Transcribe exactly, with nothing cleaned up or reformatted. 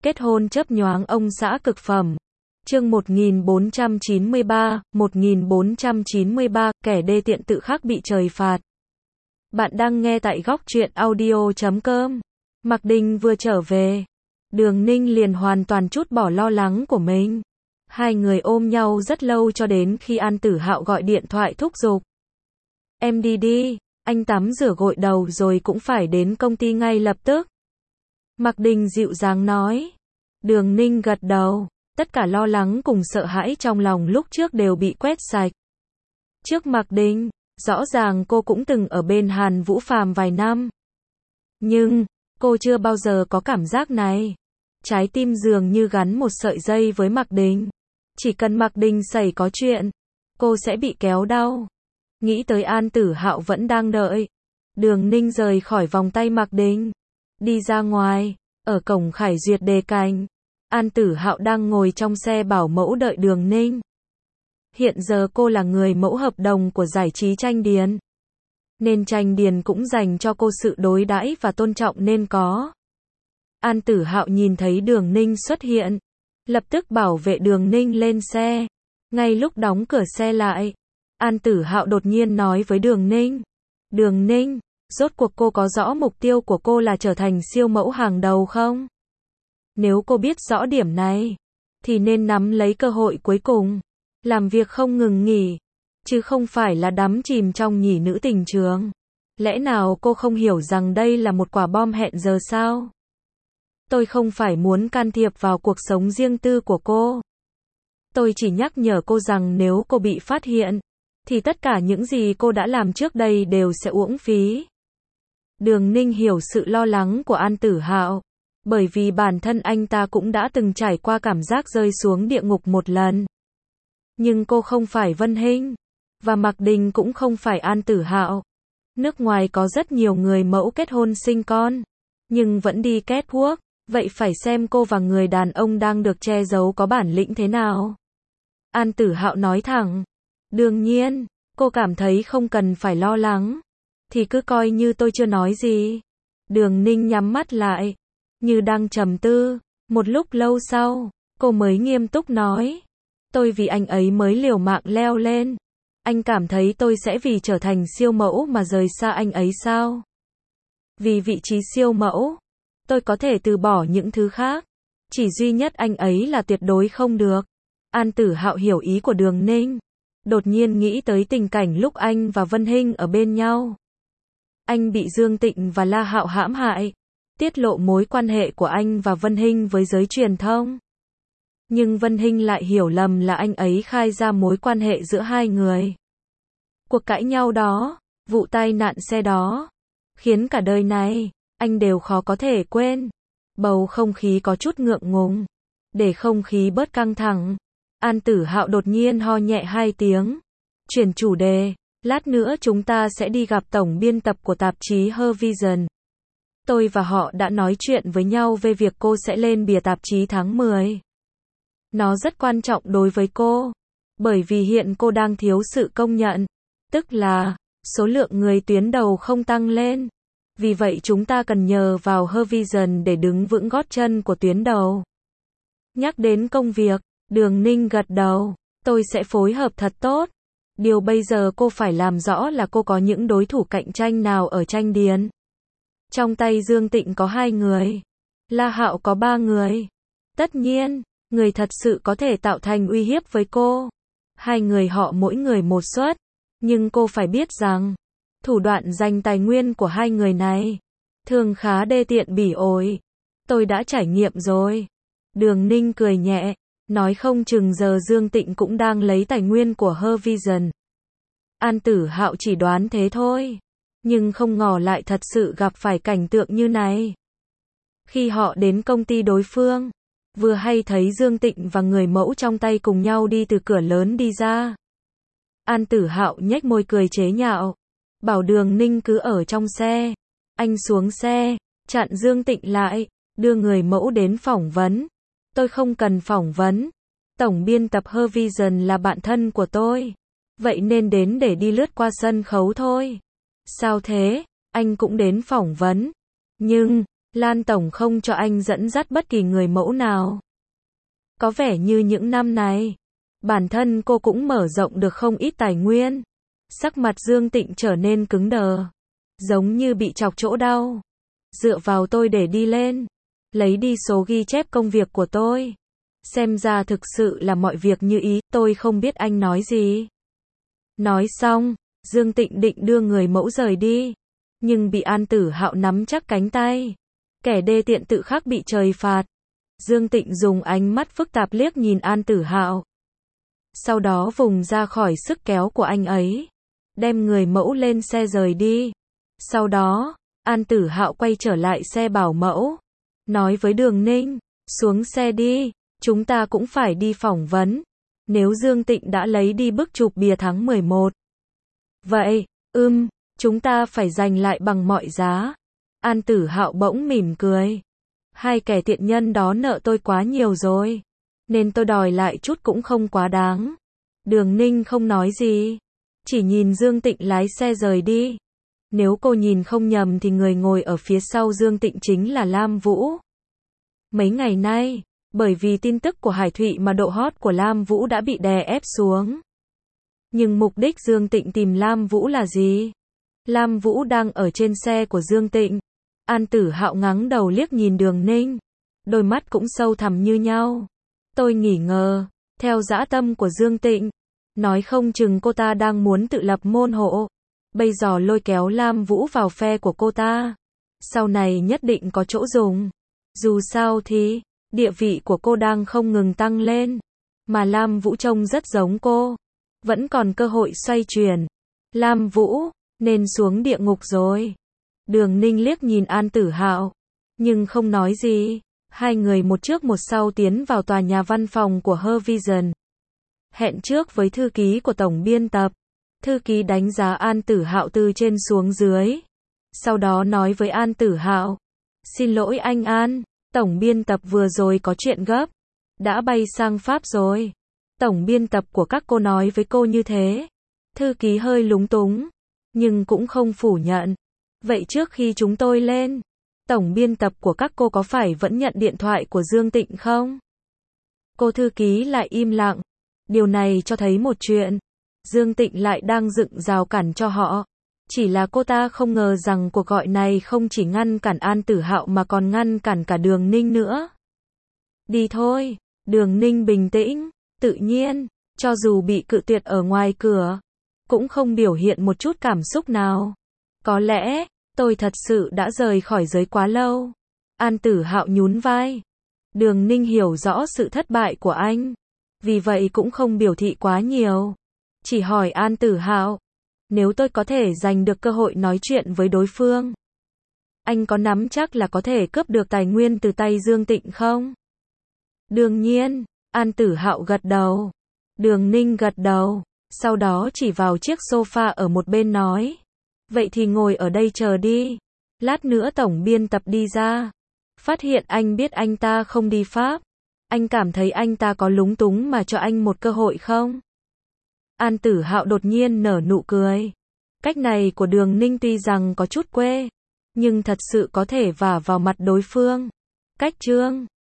Kết hôn chớp nhoáng ông xã cực phẩm. Chương một nghìn bốn trăm chín mươi ba, một nghìn bốn trăm chín mươi ba, kẻ đê tiện tự khắc bị trời phạt. Bạn đang nghe tại góc truyện audio chấm com. Mạc Đình vừa trở về, Đường Ninh liền hoàn toàn trút bỏ lo lắng của mình. Hai người ôm nhau rất lâu cho đến khi An Tử Hạo gọi điện thoại thúc giục. Em đi đi, anh tắm rửa gội đầu rồi cũng phải đến công ty ngay lập tức. Mạc Đình dịu dàng nói. Đường Ninh gật đầu, tất cả lo lắng cùng sợ hãi trong lòng lúc trước đều bị quét sạch. Trước Mạc Đình, rõ ràng cô cũng từng ở bên Hàn Vũ Phàm vài năm. Nhưng, cô chưa bao giờ có cảm giác này. Trái tim dường như gắn một sợi dây với Mạc Đình. Chỉ cần Mạc Đình xảy có chuyện, cô sẽ bị kéo đau. Nghĩ tới An Tử Hạo vẫn đang đợi, Đường Ninh rời khỏi vòng tay Mạc Đình, đi ra ngoài, ở cổng Khải Duyệt đề cành. An Tử Hạo đang ngồi trong xe bảo mẫu đợi Đường Ninh. Hiện giờ cô là người mẫu hợp đồng của giải trí Tranh Điền, nên Tranh Điền cũng dành cho cô sự đối đãi và tôn trọng nên có. An Tử Hạo nhìn thấy Đường Ninh xuất hiện, lập tức bảo vệ Đường Ninh lên xe. Ngay lúc đóng cửa xe lại, An Tử Hạo đột nhiên nói với Đường Ninh. Đường Ninh, rốt cuộc cô có rõ mục tiêu của cô là trở thành siêu mẫu hàng đầu không? Nếu cô biết rõ điểm này, thì nên nắm lấy cơ hội cuối cùng, làm việc không ngừng nghỉ, chứ không phải là đắm chìm trong nhỉ nữ tình trường. Lẽ nào cô không hiểu rằng đây là một quả bom hẹn giờ sao? Tôi không phải muốn can thiệp vào cuộc sống riêng tư của cô. Tôi chỉ nhắc nhở cô rằng nếu cô bị phát hiện, thì tất cả những gì cô đã làm trước đây đều sẽ uổng phí. Đường Ninh hiểu sự lo lắng của An Tử Hạo, bởi vì bản thân anh ta cũng đã từng trải qua cảm giác rơi xuống địa ngục một lần. Nhưng cô không phải Vân Hinh, và Mạc Đình cũng không phải An Tử Hạo. Nước ngoài có rất nhiều người mẫu kết hôn sinh con, nhưng vẫn đi catwalk, vậy phải xem cô và người đàn ông đang được che giấu có bản lĩnh thế nào. An Tử Hạo nói thẳng. Đương nhiên, cô cảm thấy không cần phải lo lắng, thì cứ coi như tôi chưa nói gì. Đường Ninh nhắm mắt lại, như đang trầm tư. Một lúc lâu sau, cô mới nghiêm túc nói. Tôi vì anh ấy mới liều mạng leo lên. Anh cảm thấy tôi sẽ vì trở thành siêu mẫu mà rời xa anh ấy sao? Vì vị trí siêu mẫu, tôi có thể từ bỏ những thứ khác. Chỉ duy nhất anh ấy là tuyệt đối không được. An Tử Hạo hiểu ý của Đường Ninh. Đột nhiên nghĩ tới tình cảnh lúc anh và Vân Hinh ở bên nhau. Anh bị Dương Tịnh và La Hạo hãm hại, tiết lộ mối quan hệ của anh và Vân Hinh với giới truyền thông. Nhưng Vân Hinh lại hiểu lầm là anh ấy khai ra mối quan hệ giữa hai người. Cuộc cãi nhau đó, vụ tai nạn xe đó, khiến cả đời này, anh đều khó có thể quên. Bầu không khí có chút ngượng ngùng. Để không khí bớt căng thẳng, An Tử Hạo đột nhiên ho nhẹ hai tiếng. Chuyển chủ đề, lát nữa chúng ta sẽ đi gặp tổng biên tập của tạp chí Her Vision. Tôi và họ đã nói chuyện với nhau về việc cô sẽ lên bìa tạp chí tháng mười. Nó rất quan trọng đối với cô, bởi vì hiện cô đang thiếu sự công nhận, tức là số lượng người tuyến đầu không tăng lên. Vì vậy chúng ta cần nhờ vào Her Vision để đứng vững gót chân của tuyến đầu. Nhắc đến công việc, Đường Ninh gật đầu. Tôi sẽ phối hợp thật tốt. Điều bây giờ cô phải làm rõ là cô có những đối thủ cạnh tranh nào ở Tranh Điền. Trong tay Dương Tịnh có hai người, La Hạo có ba người. Tất nhiên, người thật sự có thể tạo thành uy hiếp với cô. Hai người họ mỗi người một suất. Nhưng cô phải biết rằng, thủ đoạn giành tài nguyên của hai người này thường khá đê tiện bỉ ổi. Tôi đã trải nghiệm rồi. Đường Ninh cười nhẹ, nói không chừng giờ Dương Tịnh cũng đang lấy tài nguyên của Her Vision. An Tử Hạo chỉ đoán thế thôi, nhưng không ngờ lại thật sự gặp phải cảnh tượng như này. Khi họ đến công ty đối phương, vừa hay thấy Dương Tịnh và người mẫu trong tay cùng nhau đi từ cửa lớn đi ra. An Tử Hạo nhếch môi cười chế nhạo, bảo Đường Ninh cứ ở trong xe. Anh xuống xe, chặn Dương Tịnh lại, đưa người mẫu đến phỏng vấn. Tôi không cần phỏng vấn. Tổng biên tập Her Vision là bạn thân của tôi. Vậy nên đến để đi lướt qua sân khấu thôi. Sao thế? Anh cũng đến phỏng vấn. Nhưng, Lan Tổng không cho anh dẫn dắt bất kỳ người mẫu nào. Có vẻ như những năm này, bản thân cô cũng mở rộng được không ít tài nguyên. Sắc mặt Dương Tịnh trở nên cứng đờ, giống như bị chọc chỗ đau. Dựa vào tôi để đi lên, lấy đi số ghi chép công việc của tôi. Xem ra thực sự là mọi việc như ý, tôi không biết anh nói gì. Nói xong, Dương Tịnh định đưa người mẫu rời đi, nhưng bị An Tử Hạo nắm chắc cánh tay. Kẻ đê tiện tự khắc bị trời phạt. Dương Tịnh dùng ánh mắt phức tạp liếc nhìn An Tử Hạo, sau đó vùng ra khỏi sức kéo của anh ấy, đem người mẫu lên xe rời đi. Sau đó, An Tử Hạo quay trở lại xe bảo mẫu, nói với Đường Ninh, xuống xe đi, chúng ta cũng phải đi phỏng vấn. Nếu Dương Tịnh đã lấy đi bức chụp bìa tháng mười một, vậy, ưm, chúng ta phải giành lại bằng mọi giá. An Tử Hạo bỗng mỉm cười. Hai kẻ tiện nhân đó nợ tôi quá nhiều rồi, nên tôi đòi lại chút cũng không quá đáng. Đường Ninh không nói gì, chỉ nhìn Dương Tịnh lái xe rời đi. Nếu cô nhìn không nhầm thì người ngồi ở phía sau Dương Tịnh chính là Lam Vũ. Mấy ngày nay, bởi vì tin tức của Hải Thụy mà độ hot của Lam Vũ đã bị đè ép xuống. Nhưng mục đích Dương Tịnh tìm Lam Vũ là gì? Lam Vũ đang ở trên xe của Dương Tịnh. An Tử Hạo ngắng đầu liếc nhìn Đường Ninh, đôi mắt cũng sâu thẳm như nhau. Tôi nghỉ ngờ, theo dã tâm của Dương Tịnh, nói không chừng cô ta đang muốn tự lập môn hộ, bây giờ lôi kéo Lam Vũ vào phe của cô ta. Sau này nhất định có chỗ dùng. Dù sao thì, địa vị của cô đang không ngừng tăng lên, mà Lam Vũ trông rất giống cô, vẫn còn cơ hội xoay chuyển. Lam Vũ, nên xuống địa ngục rồi. Đường Ninh liếc nhìn An Tử Hạo, nhưng không nói gì. Hai người một trước một sau tiến vào tòa nhà văn phòng của Her Vision. Hẹn trước với thư ký của tổng biên tập. Thư ký đánh giá An Tử Hạo từ trên xuống dưới. Sau đó nói với An Tử Hạo, xin lỗi anh An, tổng biên tập vừa rồi có chuyện gấp, đã bay sang Pháp rồi. Tổng biên tập của các cô nói với cô như thế. Thư ký hơi lúng túng, nhưng cũng không phủ nhận. Vậy trước khi chúng tôi lên, tổng biên tập của các cô có phải vẫn nhận điện thoại của Dương Tịnh không? Cô thư ký lại im lặng. Điều này cho thấy một chuyện. Dương Tịnh lại đang dựng rào cản cho họ. Chỉ là cô ta không ngờ rằng cuộc gọi này không chỉ ngăn cản An Tử Hạo mà còn ngăn cản cả Đường Ninh nữa. Đi thôi. Đường Ninh bình tĩnh, tự nhiên, cho dù bị cự tuyệt ở ngoài cửa, cũng không biểu hiện một chút cảm xúc nào. Có lẽ, tôi thật sự đã rời khỏi giới quá lâu. An Tử Hạo nhún vai. Đường Ninh hiểu rõ sự thất bại của anh, vì vậy cũng không biểu thị quá nhiều. Chỉ hỏi An Tử Hạo, nếu tôi có thể giành được cơ hội nói chuyện với đối phương, anh có nắm chắc là có thể cướp được tài nguyên từ tay Dương Tịnh không? Đương nhiên, An Tử Hạo gật đầu. Đường Ninh gật đầu, sau đó chỉ vào chiếc sofa ở một bên nói, vậy thì ngồi ở đây chờ đi. Lát nữa tổng biên tập đi ra, phát hiện anh biết anh ta không đi Pháp, anh cảm thấy anh ta có lúng túng mà cho anh một cơ hội không? An Tử Hạo đột nhiên nở nụ cười. Cách này của Đường Ninh tuy rằng có chút quê, nhưng thật sự có thể vả vào mặt đối phương. Cách chương